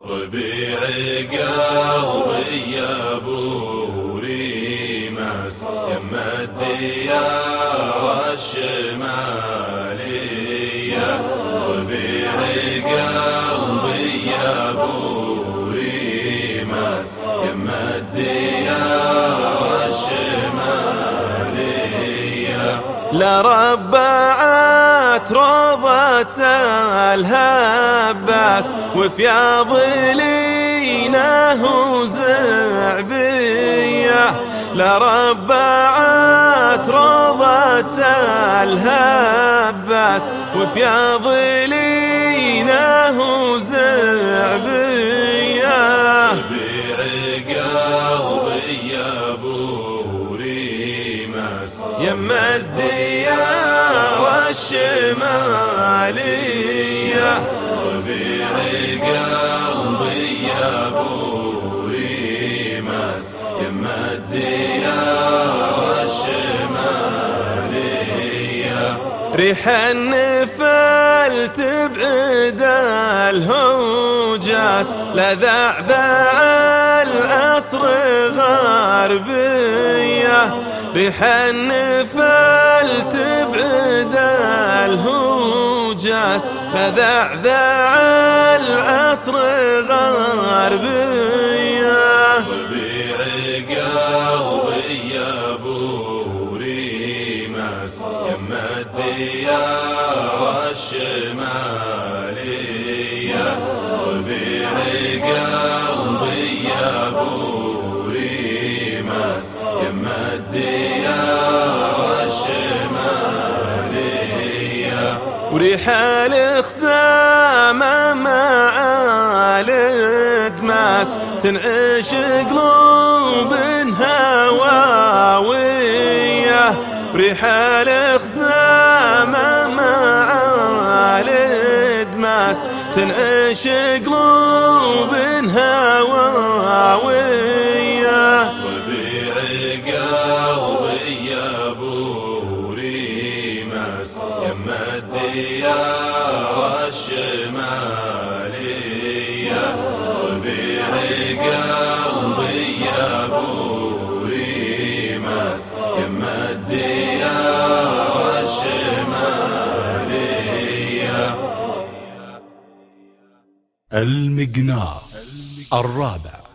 ربيع قلبي يا ابو ريماس يم الديار الشمالية. ربيع قلبي يا ابو ريماس يم الديار الشمالية. لربعت روضة الهباس وفياض لينه زعبية. لربعت روضة الهباس وفياض لينه زعبية. ربيع قلبي يا ابو ريماس يم الديار الشمالية. ربيع قلبي يا ابو ريماس يم الديار الشمالية. ريح النفل تبعد الهوجاس لذعذع العصر غربية. ريح النفل تبعد الهوجاس لذعذع العصر غربية. ربيع قلبي يا ابو ريماس يم الديار الشمالية. ربيع قلبي يا ابو ريماس يم الديار الشمالية. وريح الخزامة مع الادماس تنعش قلوب هواوية. وريح الخزامة مع الادماس تنعش قلوب هواوية. ربيع قلبي يا ابو ريماس يم الديار الشمالية. ربيع قلبي يا ابو ريماس يم الديار الشمالية. المقناص الرابع.